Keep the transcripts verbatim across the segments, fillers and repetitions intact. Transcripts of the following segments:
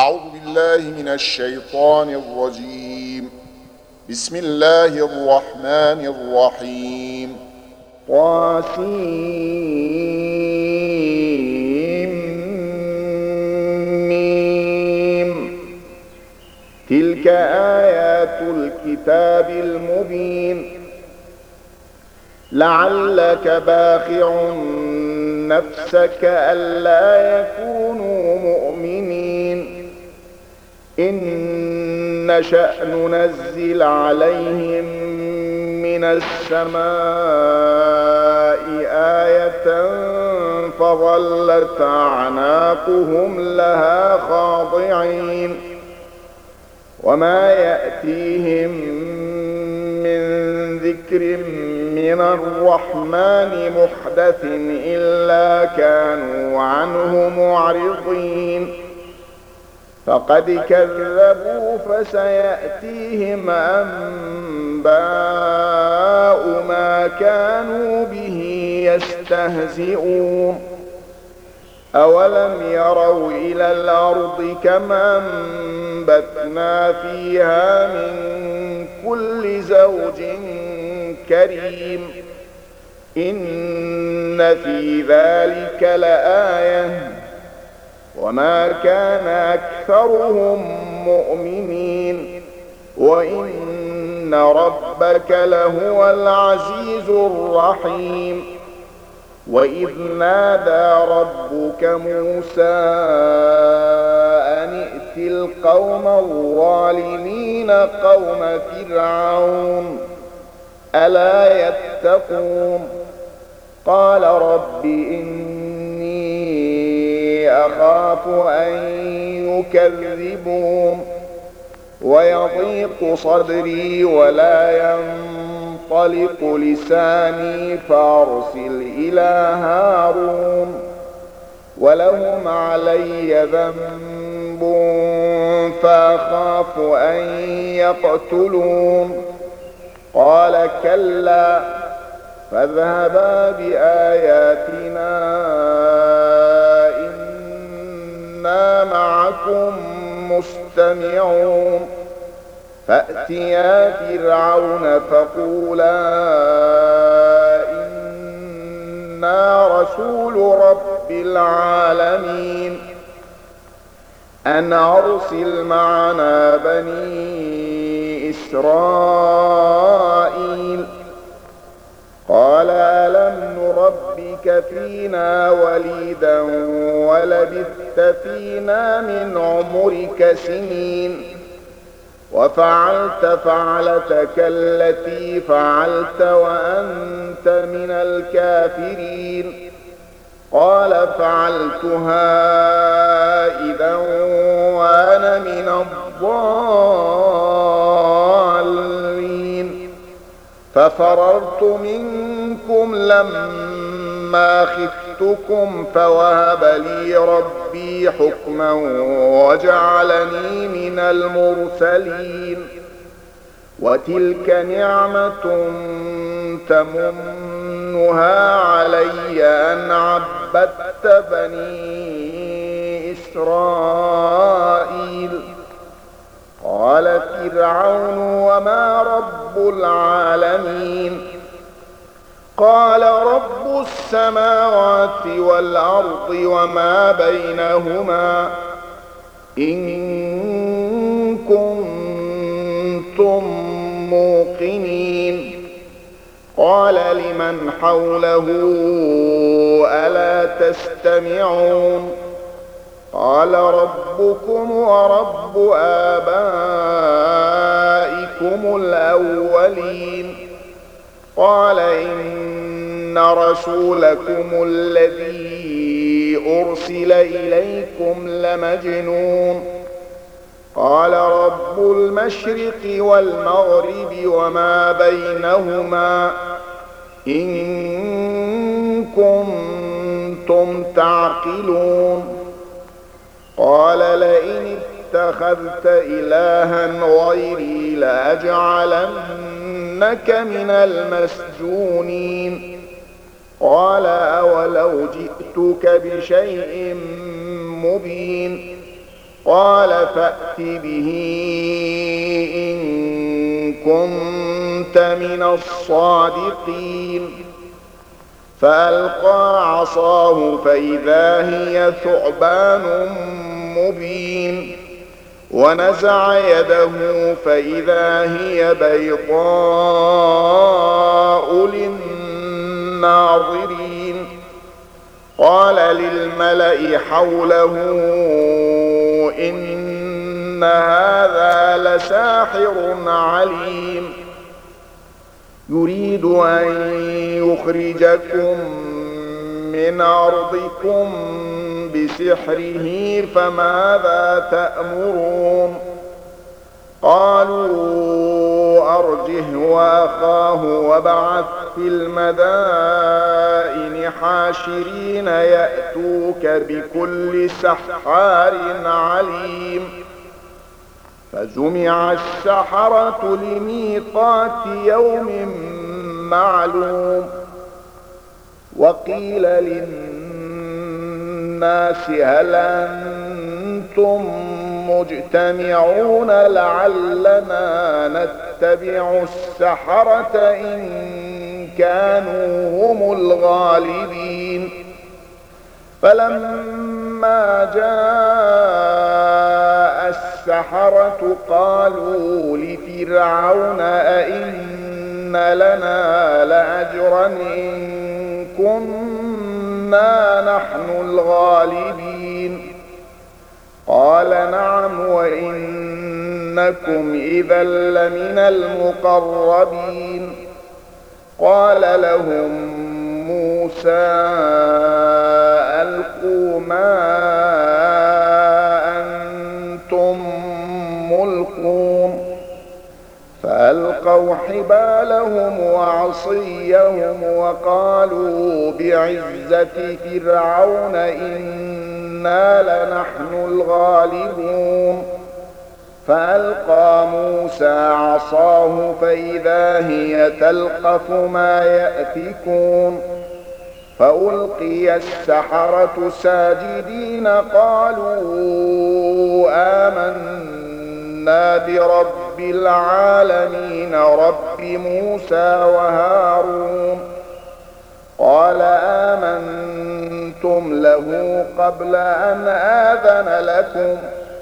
أعوذ بالله من الشيطان الرجيم. بسم الله الرحمن الرحيم. طاسيم. تلك آيات الكتاب المبين. لعلك باخع نفسك ألا يكونوا مؤمنين إن نشأ ننزل عليهم من السماء آية فظلت أعناقهم لها خاضعين وما يأتيهم من ذكر من الرحمن محدث إلا كانوا عنه معرضين فقد كذبوا فسيأتيهم أنباء ما كانوا به يستهزئون أولم يروا إلى الأرض كما أنبتنا فيها من كل زوج كريم إن في ذلك لآية وما كان أكثرهم مؤمنين وإن ربك لهو العزيز الرحيم وإذ نادى ربك موسى أن ائت القوم الظالمين قوم فرعون ألا يتقون قال رب إني أخاف أن يكذبون ويضيق صدري ولا ينطلق لساني فأرسل إلى هارون ولهم علي ذنب فأخاف أن يقتلون قال كلا فاذهبا بآياتنا إنا معكم مستمعون فأتيا فرعون فقولا إنا رسول رب العالمين أن أرسل معنا بني إسرائيل قال ألم نربك فينا وليدا ولبثت فينا من عمرك سنين وفعلت فعلتك التي فعلت وأنت من الكافرين قال فعلتها إذا وأنا من الضالين ففررت منكم لما خفتكم فوهب لي ربي حكما وجعلني من المرسلين وتلك نعمة تمنها علي أن عبدت بني إسرائيل قال فرعون وما رب العالمين قال رب السماوات والأرض وما بينهما إن كنتم موقنين قال لمن حوله ألا تستمعون قال ربكم ورب آبائكم الأولين قال إن رسولكم الذي أرسل إليكم لمجنون قال رب المشرق والمغرب وما بينهما إن كنتم تعقلون قال لئن اتخذت إلها غيري لأجعلنك من المسجونين قال أولو جئتك بشيء مبين قال فأت به إن كنت من الصادقين. فألقى عصاه فإذا هي ثعبان مبين، ونزع يده فإذا هي بيضاء للناظرين. قال للملأ حوله إن هذا لساحر عليم، يريد أن يخرجكم من أرضكم بسحره فماذا تأمرون؟ قالوا أرجه وأخاه وابعث في المدائن حاشرين يأتوك بكل سحار عليم. فجمع السحرة لميقات يوم معلوم. وقيل للناس هل أنتم مجتمعون لعلنا نتبع السحرة إن كانوا هم الغالبين. فلما جاء السحرة قالوا لفرعون أئن لنا لأجرا إن كنا نحن الغالبين. قال نعم وإنكم إذا لمن المقربين. قال لهم موسى ألقوا ما أنتم ملقون. فألقوا حبالهم وعصيهم وقالوا بعزة فرعون إنا لنحن الغالبون. فألقى موسى عصاه فإذا هي تلقف ما يأفكون. فألقي السحرة ساجدين قالوا آمنا برب العالمين رب موسى وهارون. قال آمنتم له قبل أن آذن لكم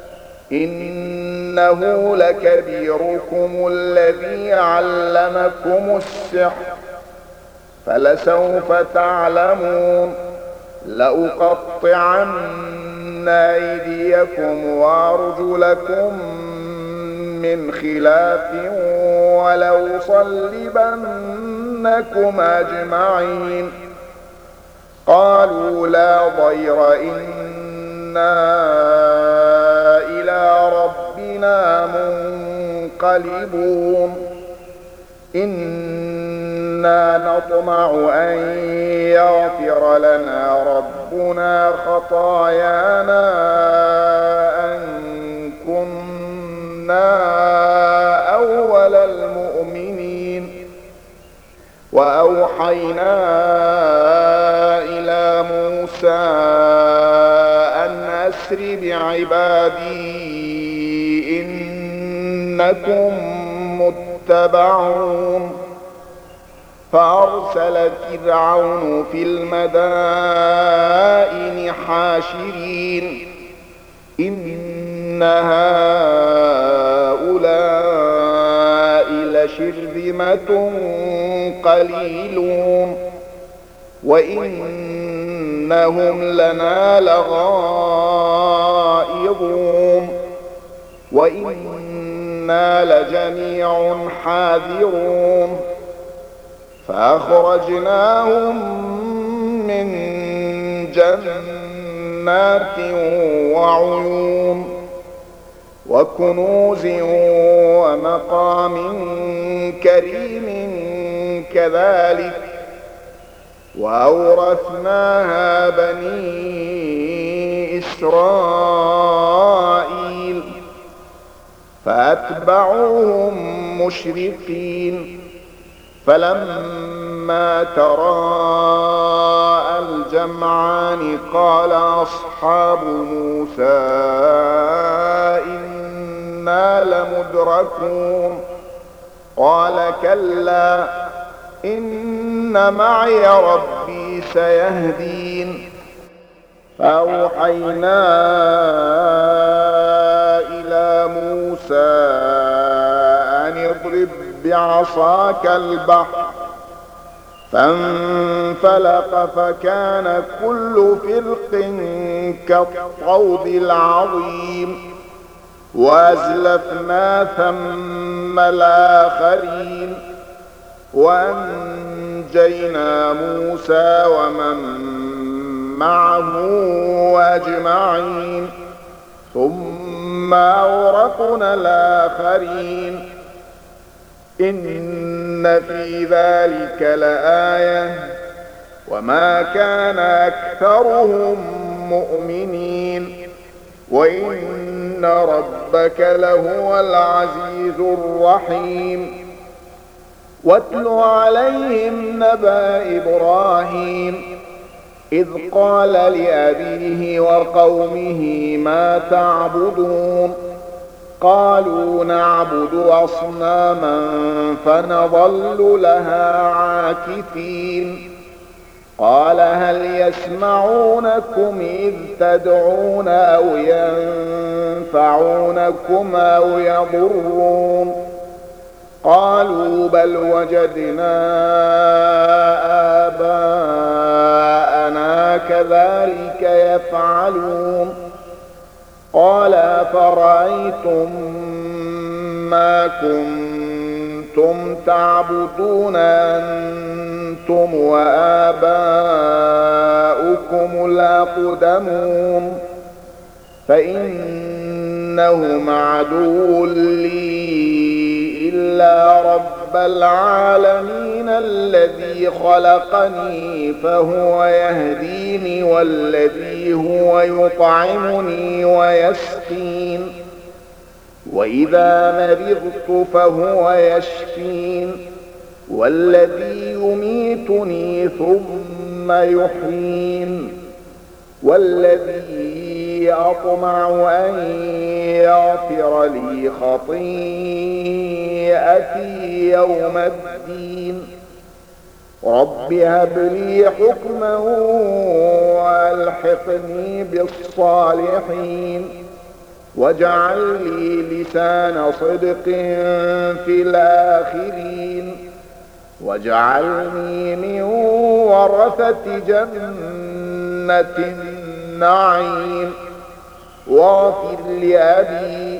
إنه لكبيركم الذي علمكم السحر فلسوف تعلمون. لأقطعن أيديكم وأرجلكم من خلاف ولأصلبنكم أجمعين. قالوا لا ضير إنا إلى ربنا منقلبون. إنا نطمع أن يغفر لنا ربنا خطايانا أن كنا أول المؤمنين. وأوحينا إلى موسى أن أسر بعبادي إنكم متبعون. فأرسل فرعون في المدائن حاشرين إن هؤلاء لشرذمة قليلون وإنهم لنا لغائظون وإنا لجميع حاذرون. فأخرجناهم من جنات وعيون وكنوز ومقام كريم كذلك وأورثناها بني إسرائيل فأتبعوهم مشرقين. فلما تراءى الجمعان قال أصحاب موسى لمدركون قال كلا إن معي ربي سيهدين فأوحينا إلى موسى أن اضرب بعصاك البحر فانفلق فكان كل فرق كالطود العظيم وأزلفنا ثم الآخرين وأنجينا موسى ومن معه أجمعين ثم أغرقنا الآخرين إن في ذلك لآية وما كان أكثرهم مؤمنين وإن ربك لهو العزيز الرحيم واتل عليهم نبأ إبراهيم إذ قال لأبيه وقومه ما تعبدون قالوا نعبد أصناما فنظل لها عاكفين قال هل يسمعونكم إذ تدعون أو ينفعونكم أو يضرون قالوا بل وجدنا آباءنا كذلك يفعلون قال أفرأيتم ما كنتم تعبدون أنتم وآباؤكم الأقدمون فإنهم عدو لي إلا رب العالمين الذي خلقني فهو يهديني والذي هو يطعمني ويسقين وإذا مرضت فهو يشفين والذي يميتني ثم يحيين والذي أطمع أن يغفر لي خطيئتي يوم الدين رب هب لي حكما وألحقني بالصالحين واجعل لي لسان صدق في الآخرين واجعلني من ورثة جنة النعيم واغفر لأبي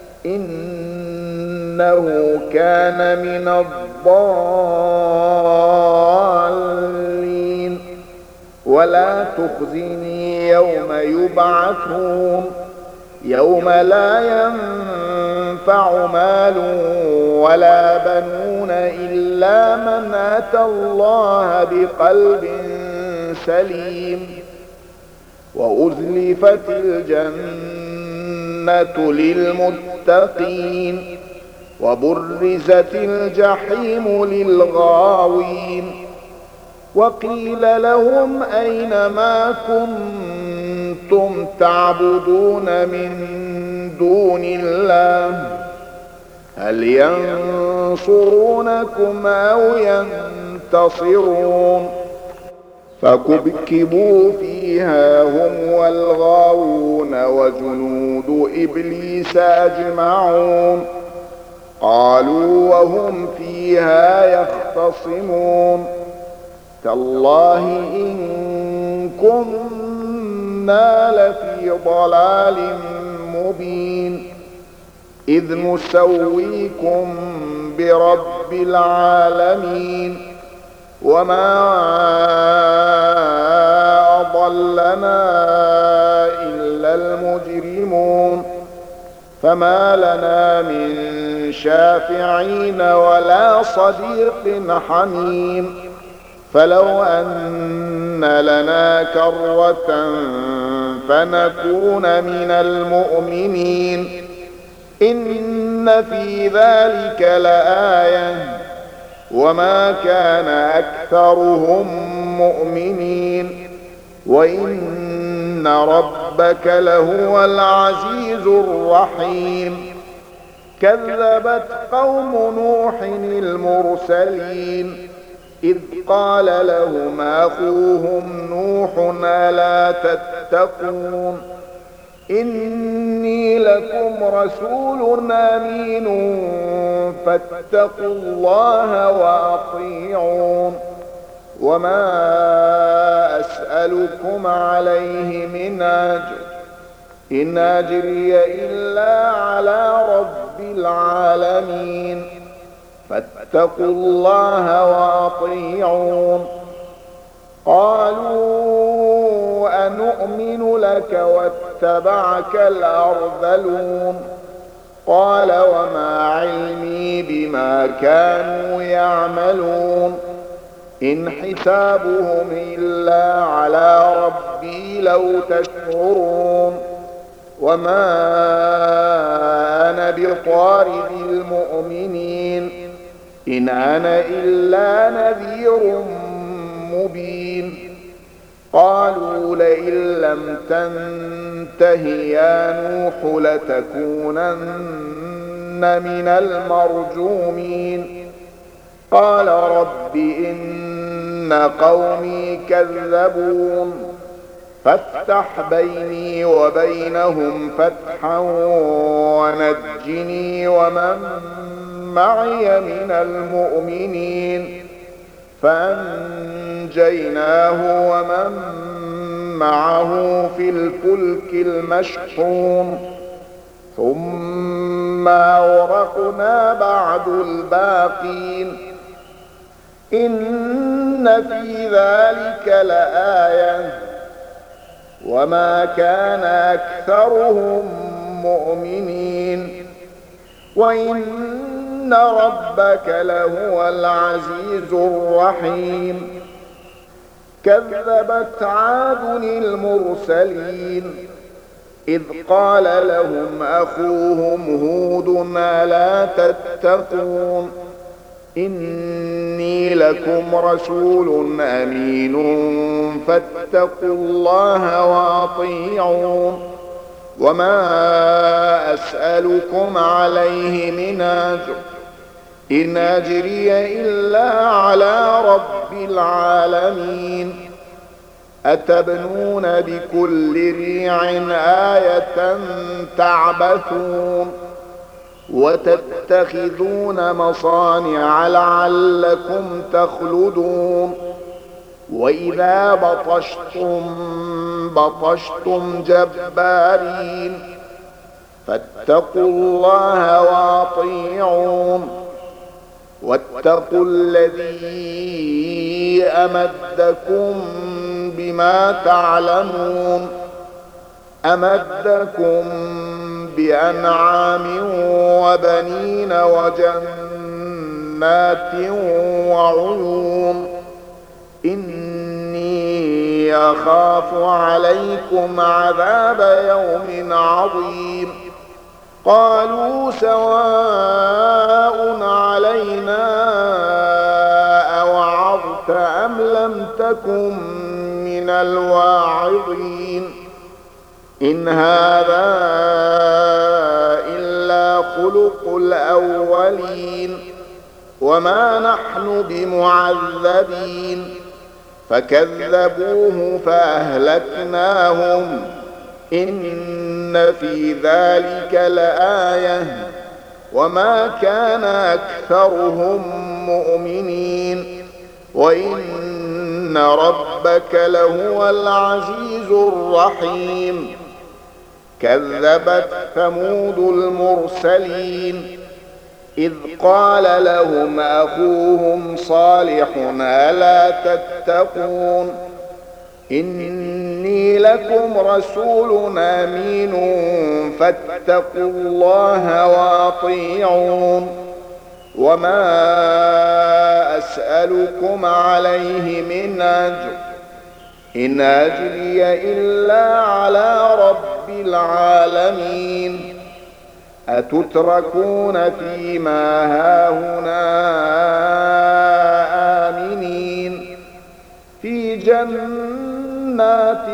إنه كان من الضالين ولا تخزني يوم يبعثون يوم لا ينفع مال ولا بنون إلا من أتى الله بقلب سليم وأزلفت الجنة للمتقين وبرزت الجحيم للغاوين وقيل لهم أين ما كنتم تعبدون من دون الله هل ينصرونكم أو ينتصرون فكبكبوا فيها هم والغاوون وجنود إبليس أجمعون قالوا وهم فيها يختصمون تالله إن كنا لفي ضلال مبين إذ نسويكم برب العالمين وما أضلنا إلا المجرمون فما لنا من شافعين ولا صديق حميم فلو أن لنا كرة فنكون من المؤمنين إن في ذلك لآية وما كان أكثرهم مؤمنين وإن ربك لهو العزيز الرحيم كذبت قوم نوح المرسلين إذ قال لهم أخوهم نوح ألا تتقون إني لكم رسول أمين فاتقوا الله وأطيعون وما أسألكم عليه من أجر إن أجري إلا على رب العالمين فاتقوا الله وأطيعون قالوا أنؤمن لك واتبعك الأرذلون قال وما علمي بما كانوا يعملون إن حسابهم إلا على ربي لو تشعرون وما أنا بطارد المؤمنين إن أنا إلا نذير مبين قالوا لئن لم تنته يا نوح لتكونن من المرجومين قال رب إن قومي كذبون فافتح بيني وبينهم فتحا ونجني ومن معي من المؤمنين فأنجيناه ومن معه في الفلك المشحون ثم أغرقنا بعد الباقين إن في ذلك لآية وما كان أكثرهم مؤمنين وإن ربك لهو العزيز الرحيم كذبت عاد المرسلين إذ قال لهم أخوهم هود ألا تتقون إني لكم رسول أمين فاتقوا الله وأطيعون وما أسألكم عليه من أجر إن أجري إلا على رب العالمين أتبنون بكل ريع آية تعبثون وتتخذون مصانع لعلكم تخلدون وإذا بطشتم بطشتم جبارين فاتقوا الله وأطيعون واتقوا الذي أمدكم بما تعلمون أمدكم بأنعام وبنين وجنات وعيون إني أخاف عليكم عذاب يوم عظيم قالوا سواء علينا أوعظت أم لم تكن من الواعظين إن هذا إلا خلق الأولين وما نحن بمعذبين فكذبوه فأهلكناهم إن في ذلك لآية وما كان أكثرهم مؤمنين وإن ربك لهو العزيز الرحيم كذبت ثمود المرسلين إذ قال لهم أخوهم صالح ألا تتقون إني لكم رسول أمين فاتقوا الله وأطيعون وما أسألكم عليه من أجر إن أجري إلا على رب العالمين أتتركون فيما هاهنا آمنين في جنات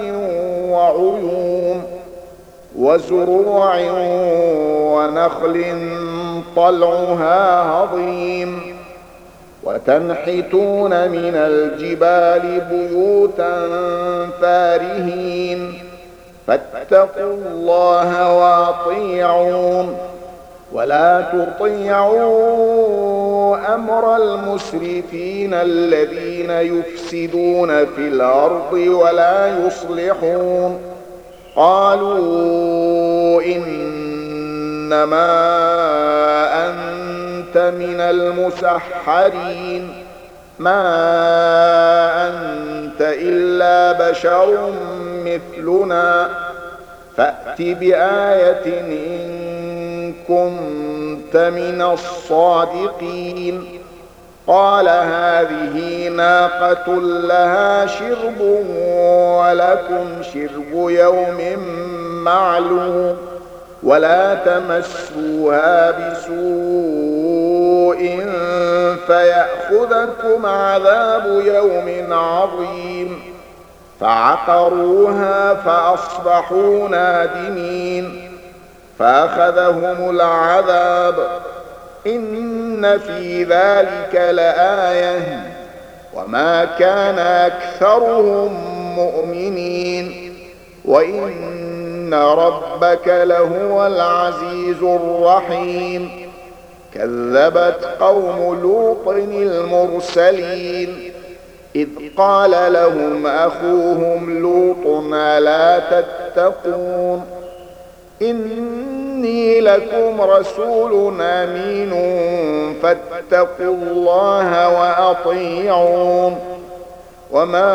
وعيون وزروع ونخل طلعها هضيم وتنحتون من الجبال بيوتا فارهين فاتقوا الله وأطيعون ولا تطيعوا أمر المسرفين الذين يفسدون في الأرض ولا يصلحون. قالوا إنما أنت من المسحرين ما أنت إلا بشر مثلنا فأت بآية إن كنت من الصادقين. قال هذه ناقة لها شرب ولكم شرب يوم معلوم ولا تمسوها بسوء فيأخذكم عذاب يوم عظيم. فعقروها فأصبحوا نادمين فأخذهم العذاب إن في ذلك لآية وما كان أكثرهم مؤمنين وإن ربك لهو العزيز الرحيم. كذبت قوم لوط المرسلين إذ قال لهم أخوهم لوط ألا تتقون إني لكم رسول أمين فاتقوا الله وأطيعون وما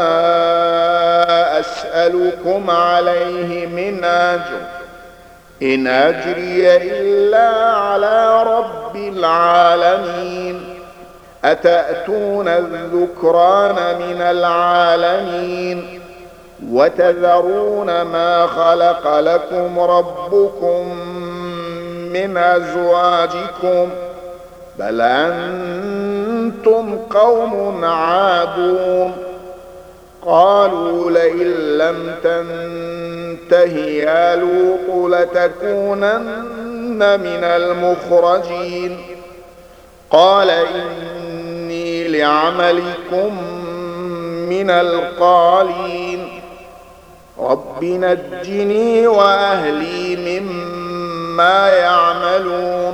أسألكم عليه من أجر إن أجري إلا على رب العالمين. أتأتون الذكران من العالمين وتذرون ما خلق لكم ربكم من أزواجكم بل أنتم قوم عادون. قالوا لئن لم تنته يا لوط لتكونن من المخرجين. قال إني لعملكم من القالين رب نجني وأهلي مما يعملون.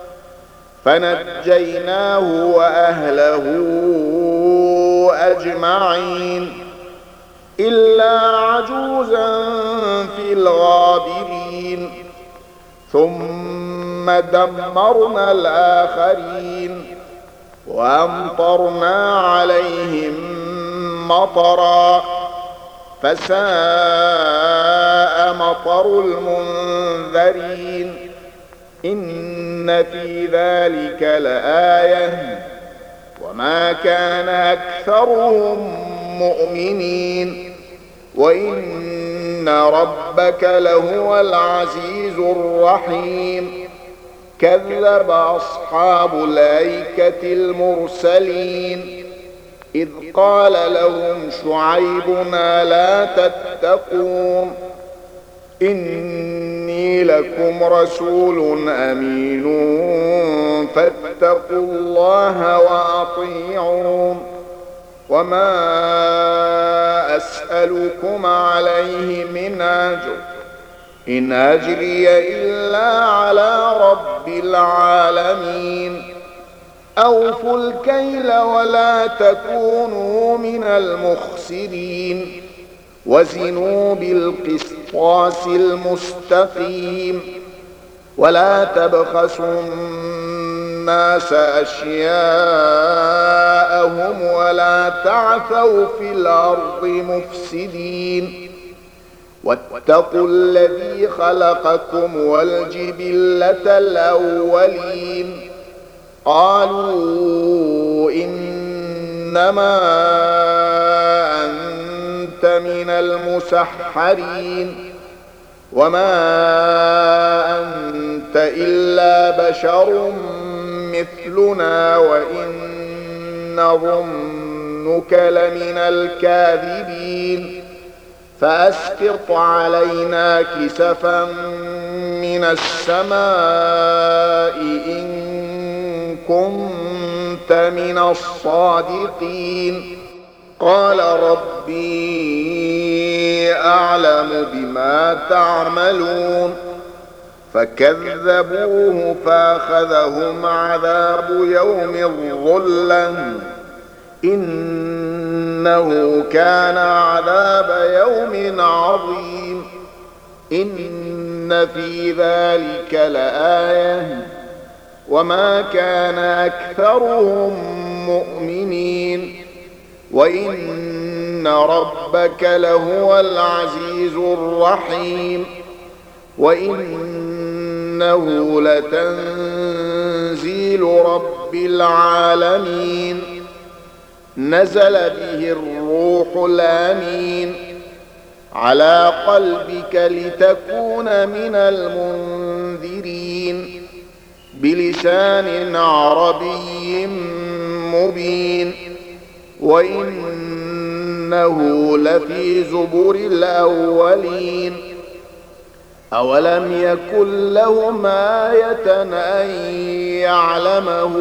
فنجيناه وأهله أجمعين إلا عجوزا في الغابرين. ثم دمرنا الآخرين وأمطرنا عليهم مطرا فساء مطر المنذرين. إن في ذلك لآية وما كان أكثرهم مؤمنين وإن ربك لهو العزيز الرحيم. كذب أصحاب الأيكة المرسلين إذ قال لهم شعيب ألا تتقون إني لكم رسول أمين فاتقوا الله وأطيعون وما أسألكم عليه من أجر إن أجري إلا على رب العالمين. أوفوا الكيل ولا تكونوا من المخسرين وزنوا بالقسطاس المستقيم ولا تبخسوا الناس أشياءهم ولا تعثوا في الأرض مفسدين واتقوا الذي خلقكم والجبلة الأولين. قالوا إنما أنت من المسحرين وما أنت إلا بشر مثلنا وإن نظنك لمن الكاذبين. فأسقط علينا كسفا من السماء إن كنت من الصادقين. قال ربي أعلم بما تعملون. فكذبوه فأخذهم عذاب يوم الظلة إنه كان عذاب يوم عظيم. إن في ذلك لآية وما كان أكثرهم مؤمنين وإن ربك لهو العزيز الرحيم. وإنه لتنزيل رب العالمين نزل به الروح الأمين على قلبك لتكون من المنذرين بلسان عربي مبين. وإنه لفي زبر الأولين. أولم يكن لهم آية أن يعلمه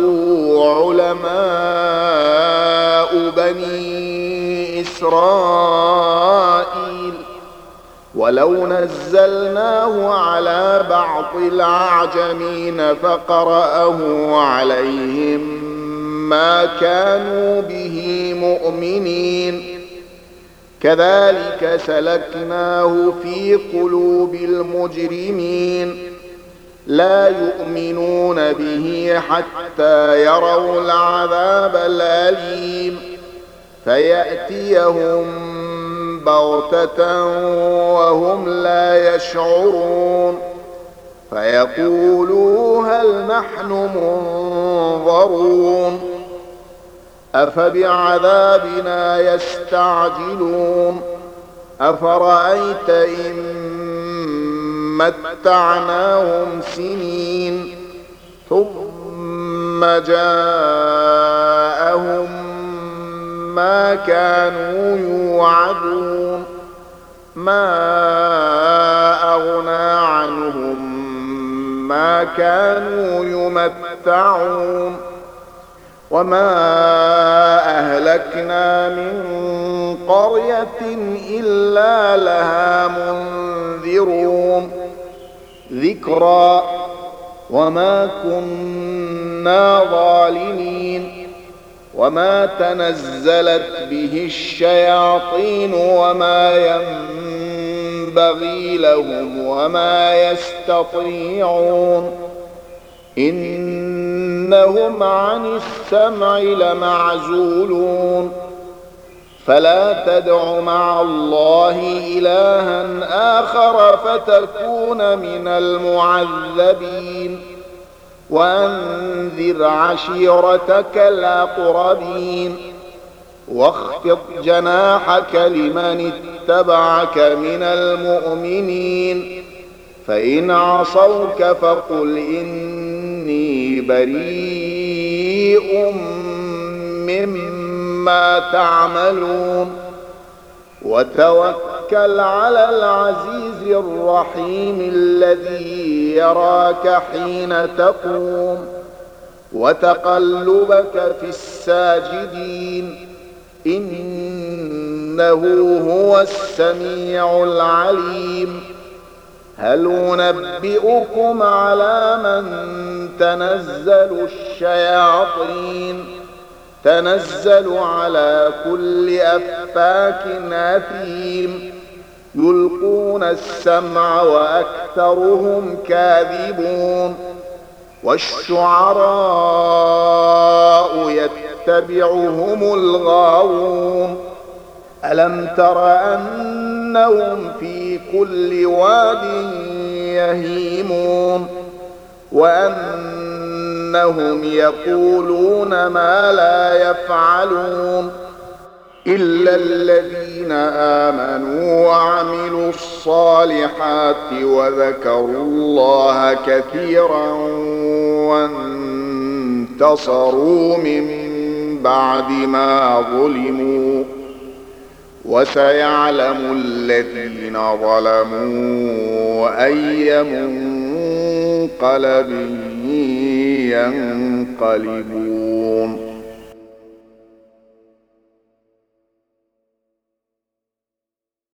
علماء بني إسرائيل ولو نزلناه على بعض الأعجمين فقرأه عليهم ما كانوا به مؤمنين. كذلك سلكناه في قلوب المجرمين لا يؤمنون به حتى يروا العذاب الأليم فيأتيهم بغتة وهم لا يشعرون فيقولوا هل نحن منظرون أفبعذابنا يستعجلون أفرأيت إن متعناهم سنين ثم جاءهم ما كانوا يوعدون ما أغنى عنهم ما كانوا يمتعون وما أهلكنا من قرية إلا لها منذرون ذكرى وما كنا ظالمين وما تنزلت به الشياطين وما ينبغي لهم وما يستطيعون إنهم عن السمع لمعزولون فلا تدع مع الله إلها آخر فتكون من المعذبين وأنذر عشيرتك الأقربين واخفض جناحك لمن اتبعك من المؤمنين فإن عصوك فقل إني بريء مما تعملون وتوكل على العزيز الرحيم الذي يراك حين تقوم وتقلبك في الساجدين إنه هو السميع العليم هل ننبئكم على من تنزل الشياطين تنزل على كل أفاك أثيم يلقون السمع وأكثرهم كاذبون والشعراء يتبعهم الغاوون ألم تر أنهم في كل واد يهيمون وأنهم يقولون ما لا يفعلون إلا الذين آمنوا وعملوا الصالحات وذكروا الله كثيرا وانتصروا من بعد ما ظلموا وسيعلم الذين ظلموا أي منقلب ينقلبون